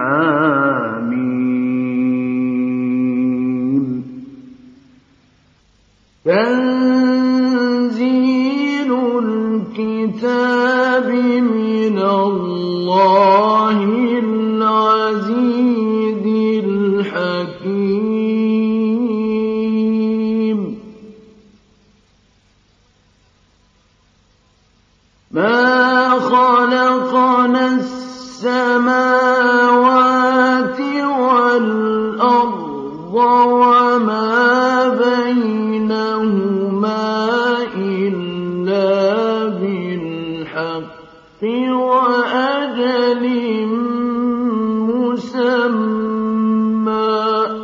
حَمِيمٍ تَنزِيلُ الْكِتَابِ مِنَ اللَّهِ الْعَزِيزِ الْحَكِيمِ مَا خَلَقْنَا السَّمَاوَاتِ وَالْأَرْضَ وَمَا بَيْنَهُمَا إِلَّا بِالْحَقِّ وَأَجَلٍ مُّسَمًّى ۚ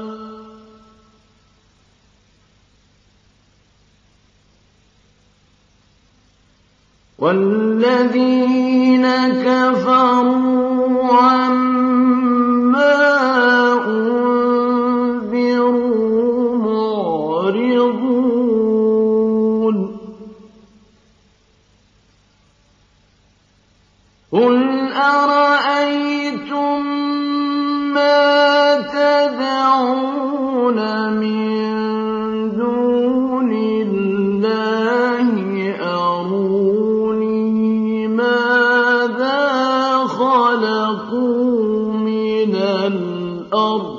وَالَّذِينَ كَفَرُوا عَمَّا أُنذِرُوا مُعْرِضُونَ قُلْ أَرَأَيْتُم مَّا تَدْعُونَ مِن دُونِ اللَّهِ أَرُونِي مَاذَا خَلَقُوا مِنَ الْأَرْضِ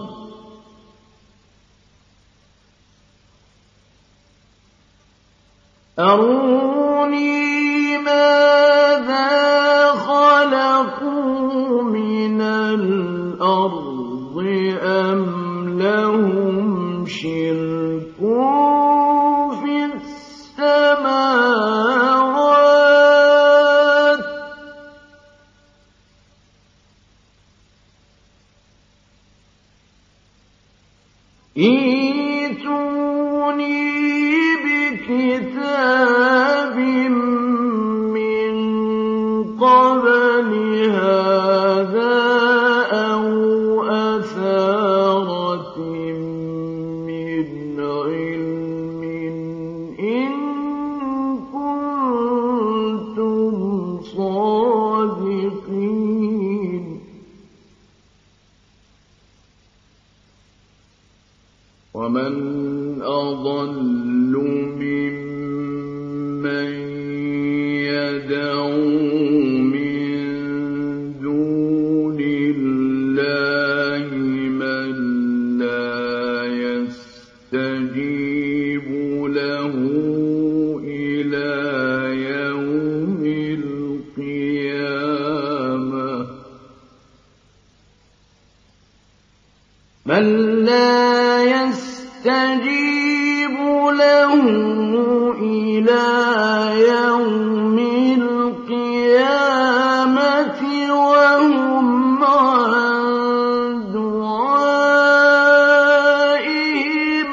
أَمْ لَهُمْ شِرْكٌ فِي السَّمَاوَاتِ ائْتُونِي بِكِتَابٍ مِّن قَبْلِ هَٰذَا أَوْ أَثَارَةٍ مِّنْ عِلْمٍ إِن كُنتُمْ صَادِقِينَ وَمَنْ أَضَلُّ مِمَّن يَدْعُو مِن دُونِ اللَّهِ مَن لَّا يَسْتَجِيبُ لَهُ إِلَىٰ يَوْمِ الْقِيَامَةِ وَهُمْ عَن دُعَائِهِمْ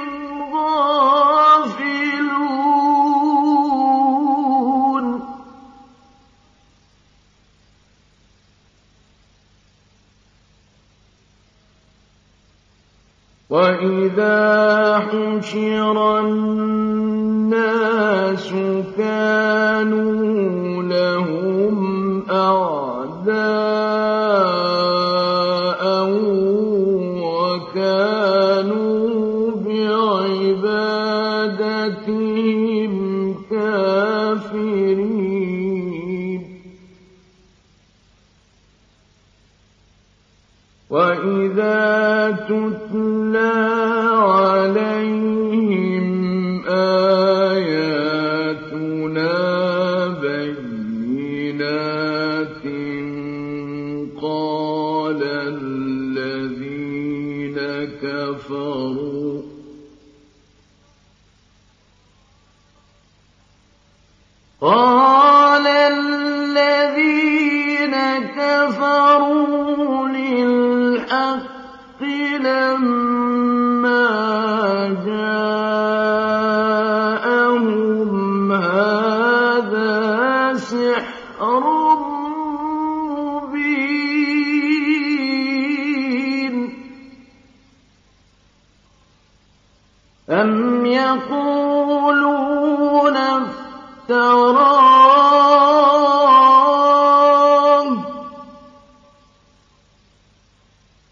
غَافِلُونَ وَإِذَا حُشِرَ النَّاسُ كَانُوا لَهُمْ أَعْدَاءً وَكَانُوا بِعِبَادَتِهِمْ كَافِرِينَ وَإِذَا تُتْلَىٰ عَلَيْهِمْ آيَاتُنَا بَيِّنَاتٍ قَالَ الَّذِينَ كَفَرُوا لِلْحَقِّ لَمَّا جَاءَهُمْ هَٰذَا سِحْرٌ مُّبِينٌ أَمْ يَقُولُونَ افْتَرَاهُ ۖ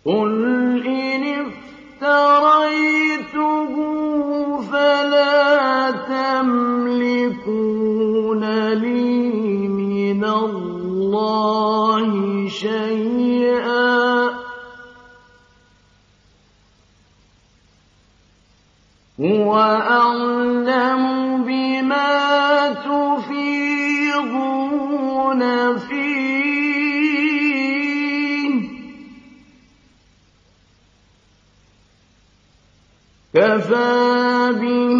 قُلْ إِنِ افْتَرَيْتُهُ فَلَا تَمْلِكُونَ لِي مِنَ اللَّهِ شَيْئًا ۖ هُوَ أَعْلَمُ بِمَا تُفِيضُونَ فِيهِ ۖ كَفَىٰ بِهِ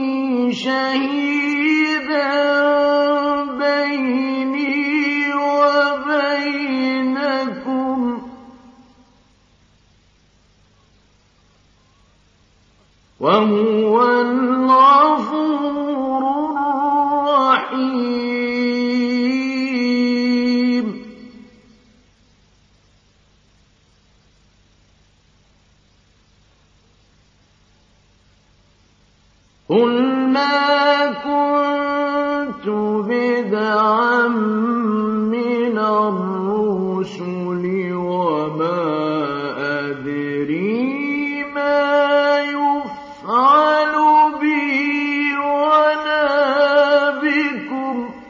شَهِيدًا بَيْنِي وَبَيْنَكُمْ ۖ وَهُوَ الْغَفُورُ الرَّحِيمُ. قُلْ مَا كُنتُ بِدْعًا مِّنَ الرُّسُلِ وَمَا أَدْرِي مَا يُفْعَلُ بِي وَلَا بِكُمْ ۖ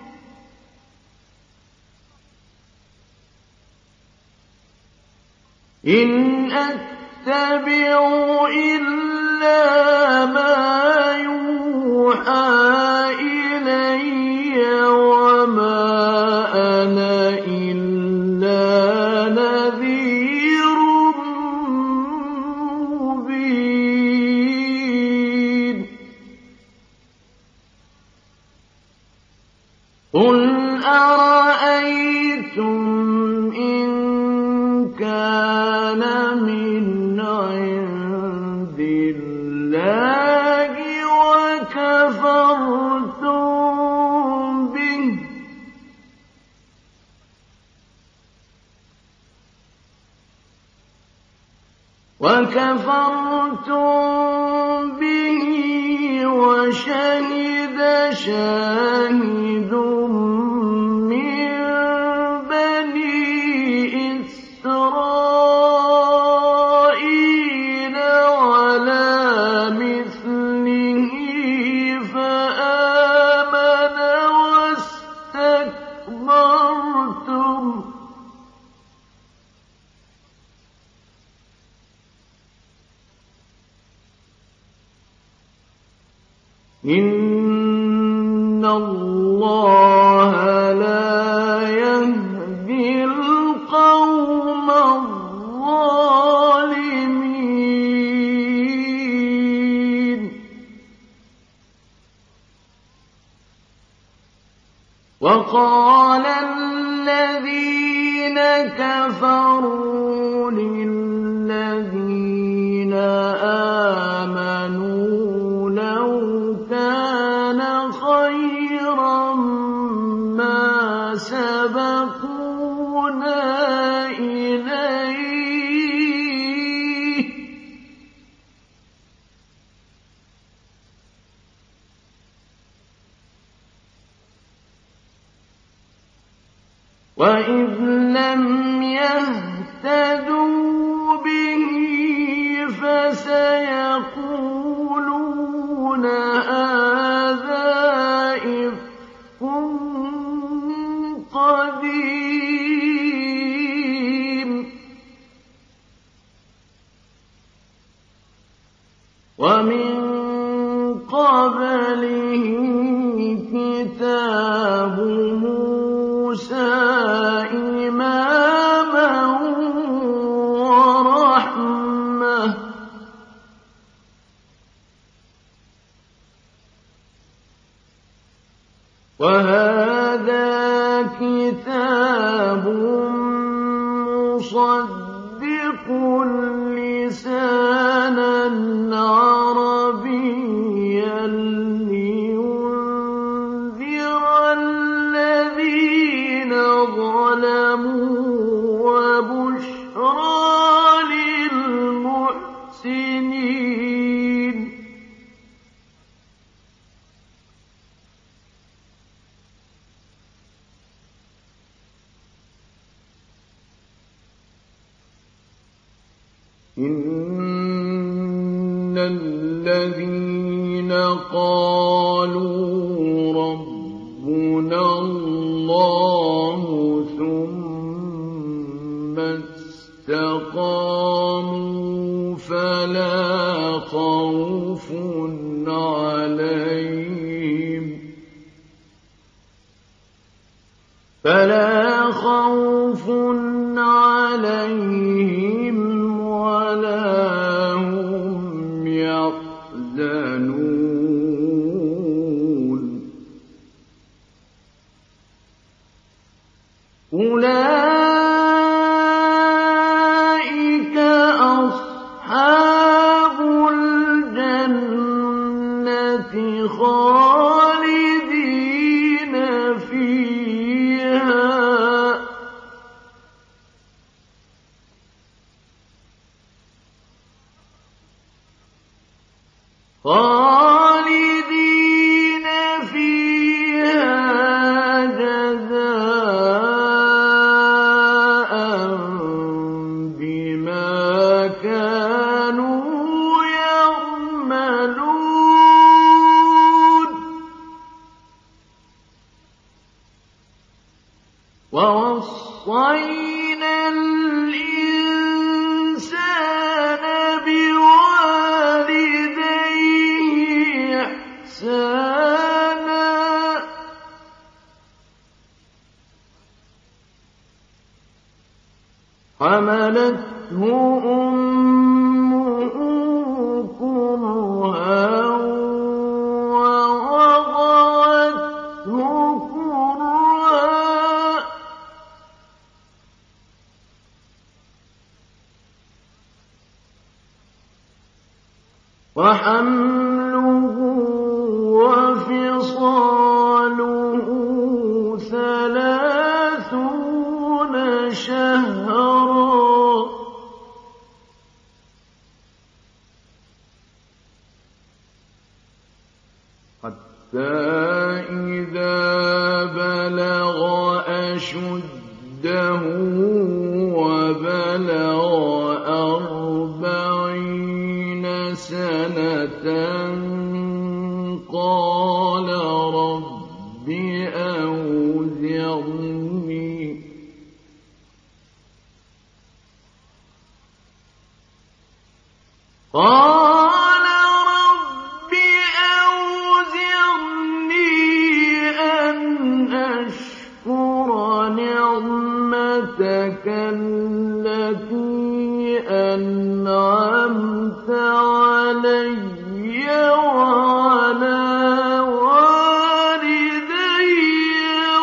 إِنْ أَتَّبِعُ إِلَّا مَا يُوحَىٰ إِلَيَّ وَمَا أَنَا إِلَّا نَذِيرٌ مُّبِينٌ. قُلْ أَرَأَيْتُمْ إِن كَانَ مِنْ عِندِ اللَّهِ وَكَفَرْتُم بِهِ وَشَهِدَ شَاهِدٌ مِّن بَنِي إِسْرَائِيلَ عَلَىٰ مِثْلِهِ فَآمَنَ وَاسْتَكْبَرْتُمْ ۖ إِنَّ اللَّهَ لَا يَهْدِي الْقَوْمَ الظَّالِمِينَ. وَقَالَ الَّذِينَ كَفَرُوا لِلَّذِينَ آمَنُوا لَوْ كَانَ خَيْرًا مَّا سَبَقُونَا إِلَيْهِ ۚ وَإِذْ لَمْ يَهْتَدُوا بِهِ فَسَيَقُولُونَ هَٰذَا إِفْكٌ قَدِيمٌ. وَمِن قَبْلِهِ كِتَابُ مُوسَىٰ إِمَامًا وَرَحْمَةً ۚ وَهَٰذَا كِتَابٌ مُّصَدِّقٌ لِّسَانًا عَرَبِيًّا لِّيُنذِرَ الَّذِينَ ظَلَمُوا وَبُشْرَىٰ لِلْمُحْسِنِينَ. إن الذين قالوا ربنا الله ثم استقاموا فلا خوف عليهم ولا هم يحزنون أولئك أصحاب الجنة خالدين فيها جزاء بما كانوا يعملون ووصينا الإنسان بوالديه إحسانا حملته أمه كرها ووضعته كرها وحمله وفصاله 30 شهرا حتى إذا بلغ أشده وبلغ 40 سنة قال رب أوزعني أن أشكر نعمتك التي أنعمت علي وعلى والدي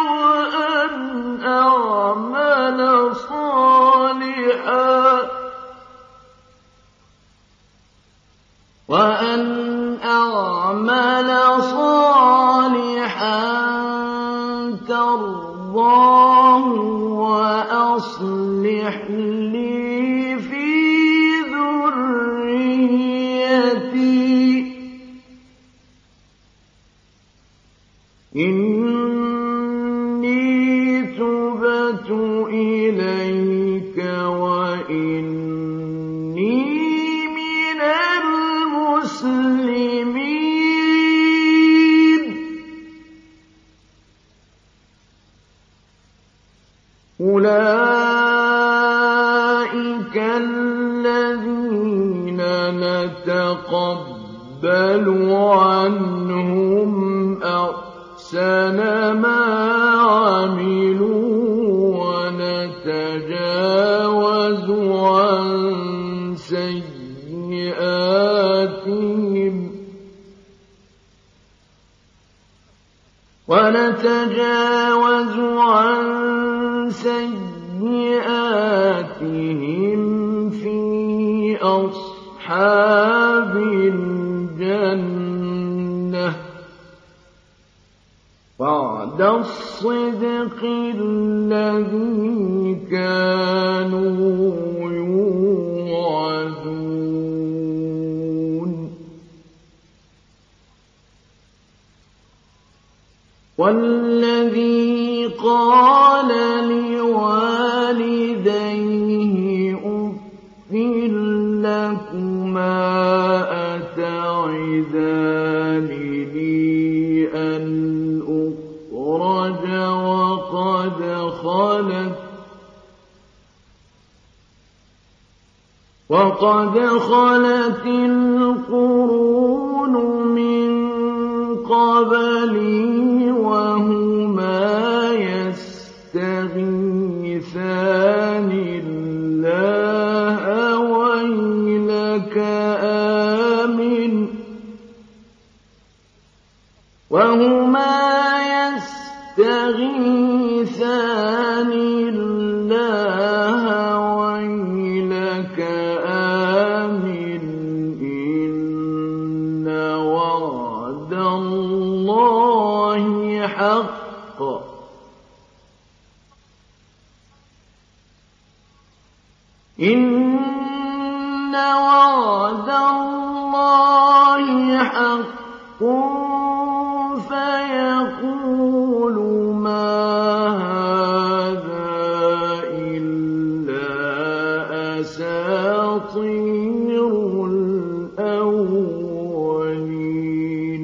وأن أعمل صالحا ترضاه وأصلح لي في ذريتي إني تبت إليك وإني من المسلمين أولئك الذين نتقبل عنهم أحسن ما عملوا ونتجاوز عن سيئاتهم في أصحاب الجنة وعد الصدق الذي كانوا يوعدون والذي قال لوالديه أف وقد خلت القرون من قبلي وهما يستغيثان الله ويلك آمن إن وعد الله حق إن وعد الله حق فيقول ما هذا إلا أساطير الأولين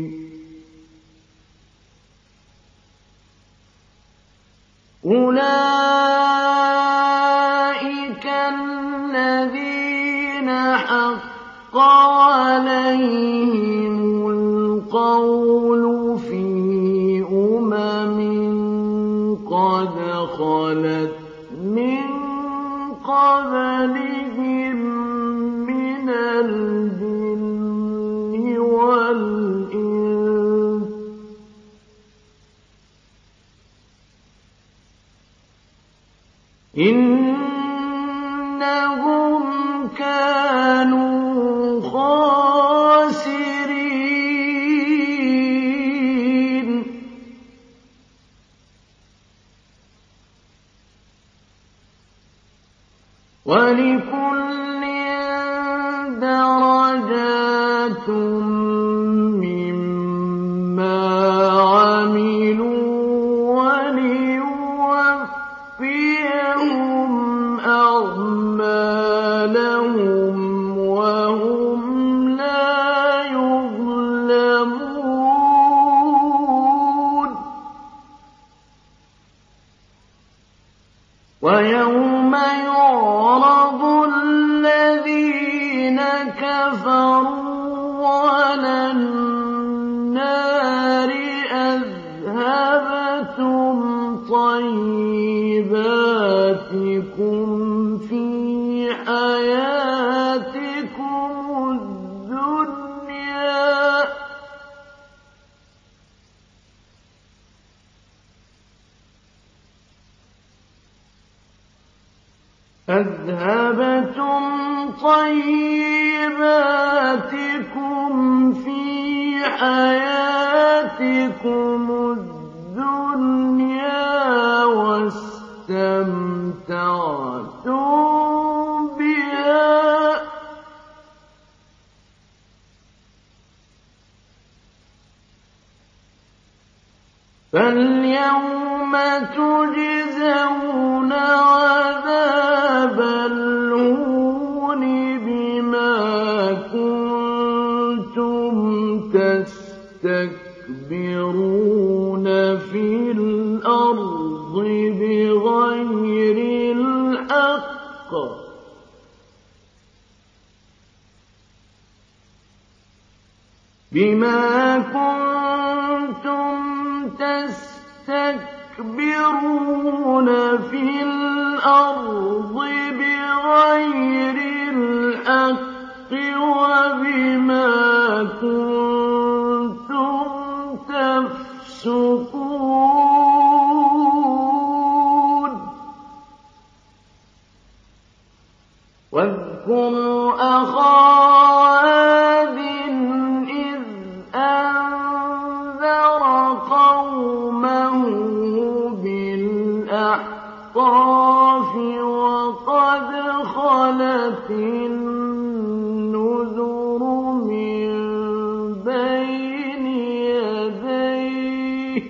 أولئك الذين حق عليهم القول في قد خلت من قبلهم من الجن والإنس إنهم كانوا خاسرين ولكل درجات مما عملوا وليوفيهم أعمالهم وهم لا يظلمون ويوم يعرض الذين كفروا على النار أذهبتم طيباتكم في حياتكم الدنيا واستمتعتم بها فاليوم تجزون عذاب الهون بما كنتم تستكبرون في الأرض بغير الحق بما كنتم تستكبرون في الأرض بغير الحق وبما كنتم تفسقون واذكر أخا عاد إذ أنذر قومه بالأحقاف وقد خلت النذر من بين يديه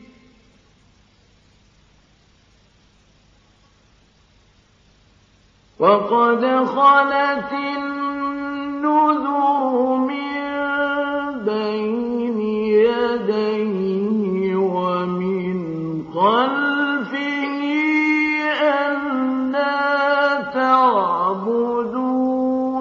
وقد خلت النذر من بين يديه ومن خلفه ألا تعبدوا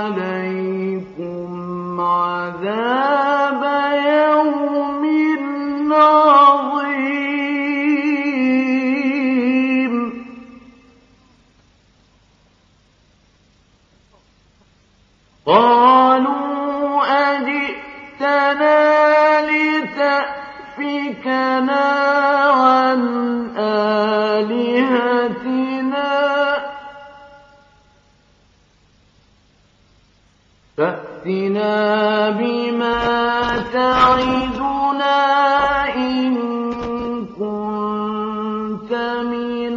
عَلَيْكُمْ عَذَابَ يَوْمٍ عَظِيمٍ قَالُوا أَجِئْتَنَا لِتَأْفِكَنَا عَنْ آلِهَتِنَا فَأْتِنَا بِمَا تَعِدُنَا إِن كُنتَ مِنَ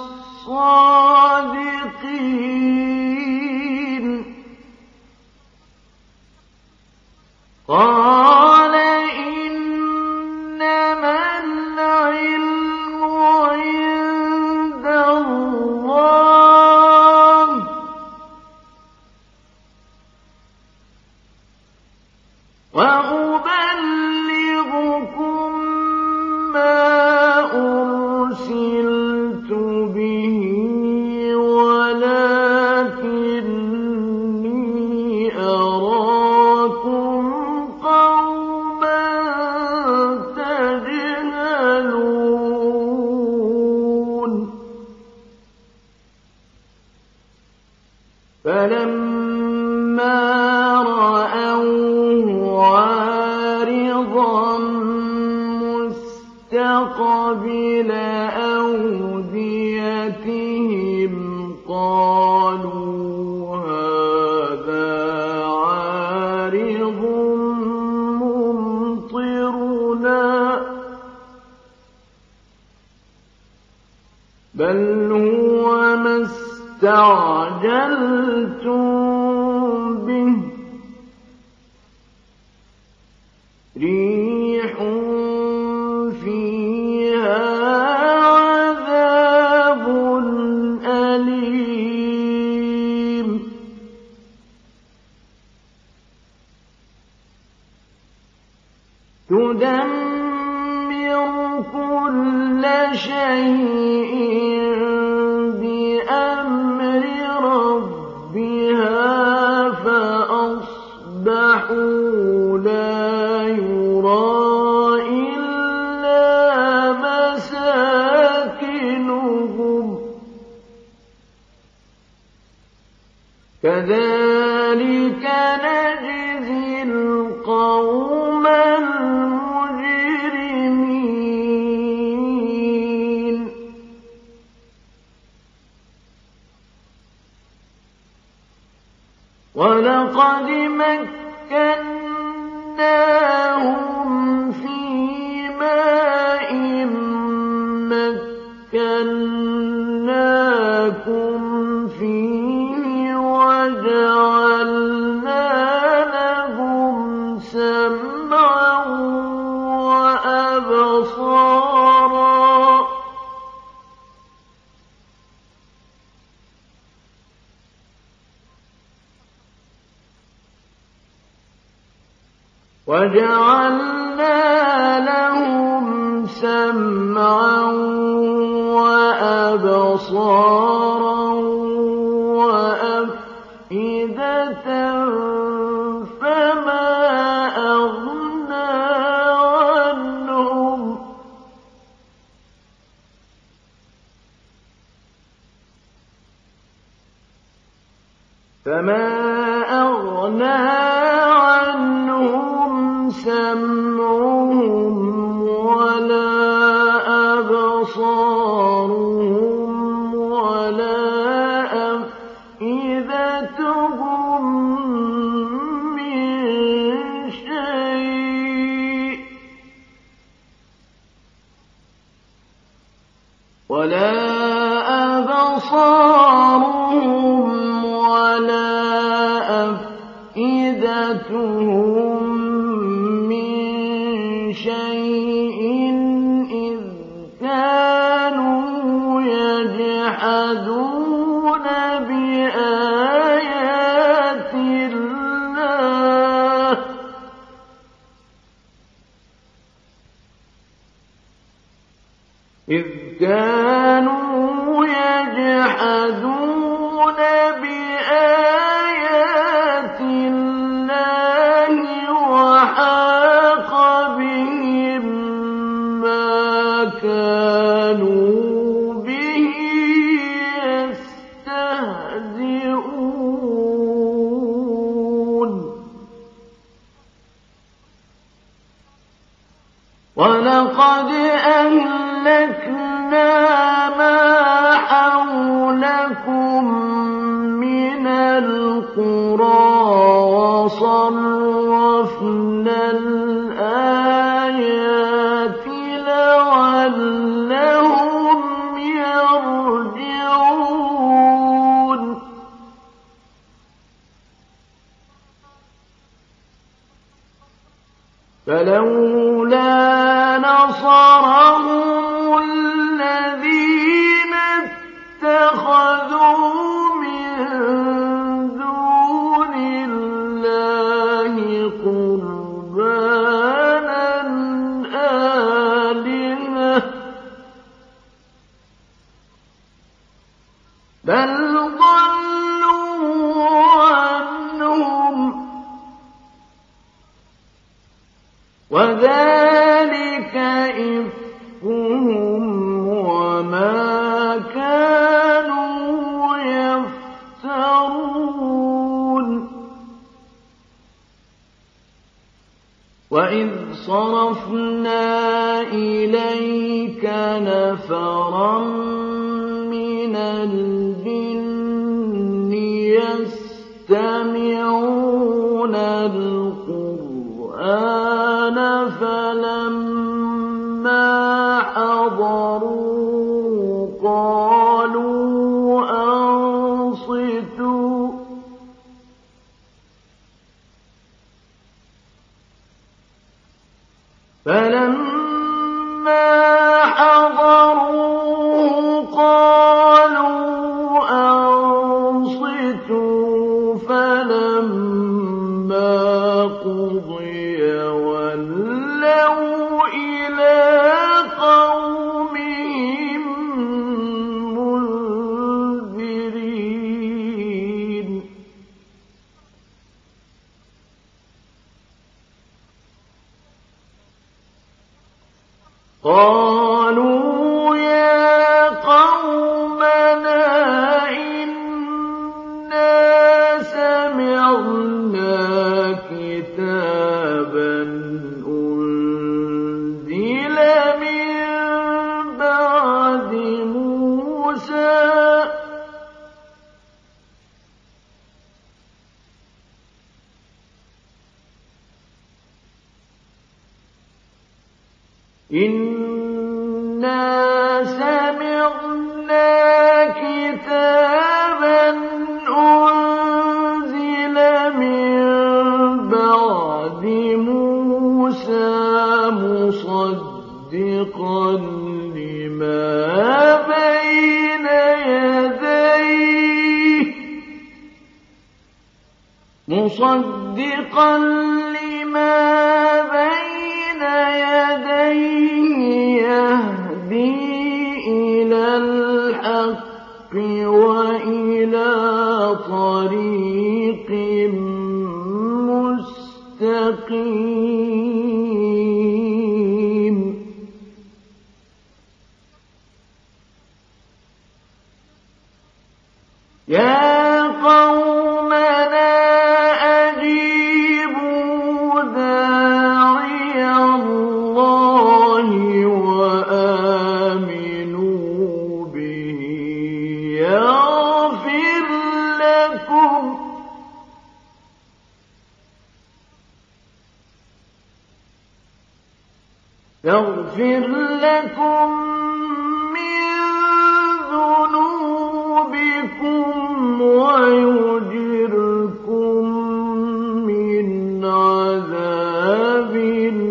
الصَّادِقِينَ قَالَ إِنَّمَا الْعِلْمُ عِندَ اللَّهِ وَأُبَلِّغُكُم مَّا أُرْسِلْتُ بِهِ وَلَٰكِنِّي أَرَاكُمْ قَوْمًا تَجْهَلُونَ فَلَمَّا رَأَوْهُ عَارِضًا مُسْتَقْبِلَ أَوْدِيَتِهِمْ قَالُوا هَٰذَا عَارِضٌ مُّمْطِرُنَا بَلْ هُوَ مَا اسْتَعْجَلْتُم بِهِ رِيحٌ فِيهَا عَذَابٌ أَلِيمٌ تُدَمِّرُ كُلَّ شَيْءٍ بِأَمْرِ رَبِّهَا فَأَصْبَحُوا لَا يُرَىٰ إِلَّا مَسَاكِنُهُمْ كَذَٰلِكَ نَجْزِي الْقَوْمَ الْمُجْرِمِينَ وَلَقَدْ مَكَّنَّاهُمْ فِي مَاءٍ مَّكَّنَّاكُمْ فِيهِ وَجَعَلْنَا لَهُمْ سَمْعًا وَأَبْصَارًا وَأَفْئِدَةً فَمَا أَغْنَىٰ عنهم سَمْعُهُمْ وَلَا أَبْصَارُهُمْ وَلَا أَفْئِدَتُهُم مِّن شَيْءٍ إِذْ كَانُوا يَجْحَدُونَ بِآيَاتِ اللَّهِ وَلَقَدْ أَهْلَكْنَا مَا حَوْلَكُم مِّنَ الْقُرَىٰ وَصَرَّفْنَا الْآيَاتِ لَعَلَّهُمْ يَرْجِعُونَ فَلَوْلَا نَصَرَهُمُ الَّذِينَ اتَّخَذُوا مِن دُونِ اللَّهِ قُرْبَانًا آلِهَةً بَلْ ضَلُّوا عَنْهُمْ وَذَٰلِكَ إِفْكُهُمْ وَمَا كَانُوا يَفْتَرُونَ وَإِذْ صَرَفْنَا إِلَيْكَ نَفَرًا مِّنَ الْجِنِّ يَسْتَمِعُونَ الْقُرْآنَ فَلَمَّا حَضَرُوهُ قَالُوا أَنصِتُوا فَلَمَّا قُضِيَ وَلَّوْا إِلَىٰ قَوْمِهِم مُّنذِرِينَ قَالُوا يَا قَوْمَنَا إِنَّا سَمِعْنَا كِتَابًا أُنزِلَ مِن بَعْدِ مُوسَىٰ مُصَدِّقًا لِّمَا بَيْنَ يَدَيْهِ يَهْدِي إِلَى الْحَقِّ وَإِلَىٰ طَرِيقٍ مُّسْتَقِيمٍ يَا قَوْمَنَا أَجِيبُوا دَاعِيَ اللَّهِ وَآمِنُوا بِهِ يَغْفِرْ لَكُم مِّن ذُنُوبِكُمْ وَيُجِرْكُم مِّنْ عَذَابٍ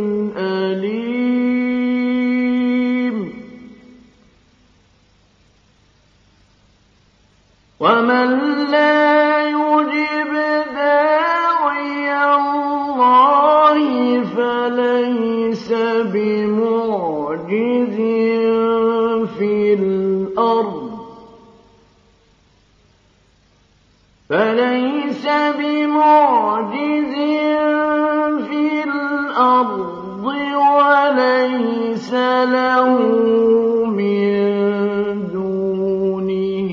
أَلِيمٍ وَمَن لَّا يُجِبْ دَاعِيَ اللَّهِ فَلَيْسَ بِمُعْجِزٍ فِي الْأَرْضِ وَلَيْسَ لَهُ مِن دُونِهِ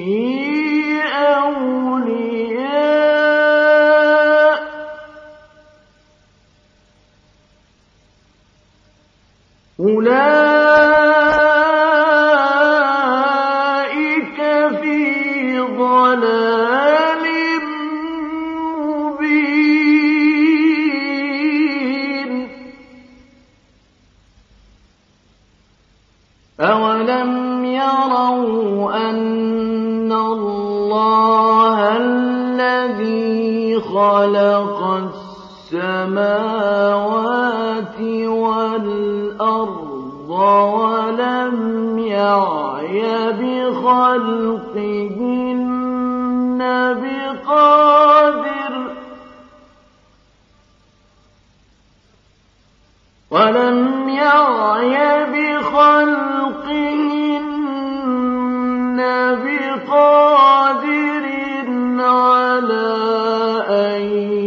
أَوْلِيَاءُ أولئك في ضلال مبين. أولم يروا أن الله الذي خلق السماوات والأرض ولم يعي بخلقهن بقادر على أن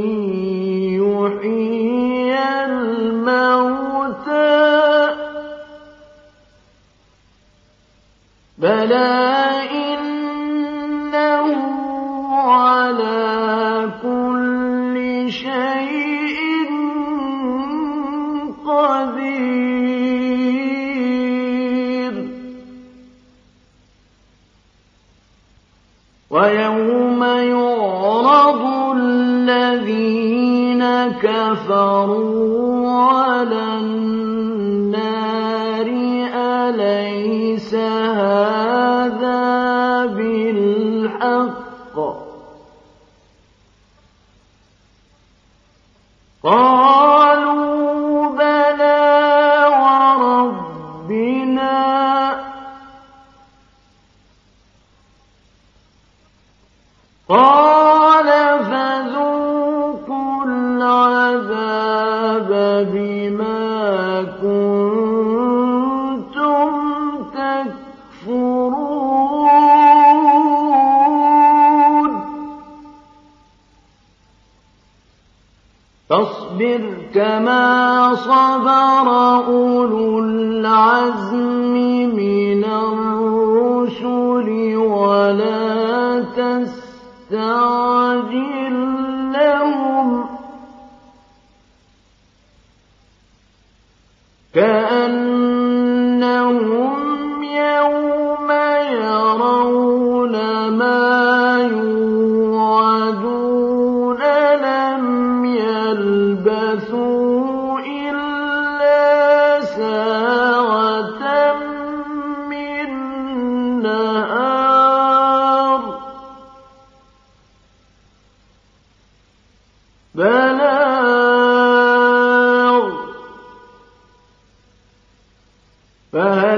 يحيي الموتى بلى إنه على كل شيء قدير. ويوم يعرض الذين كفروا على النار أليس هذا بالحق قالوا بلى وربنا قال فذوقوا العذاب بما كنتم تكفرون. فاصبر كما صبر أولو العزم من الرسل ولا تستعجل لهم كأنهم يوم يرون ما يوعدون لم يلبثوا إلا ساعة من نهار بلاغ فهل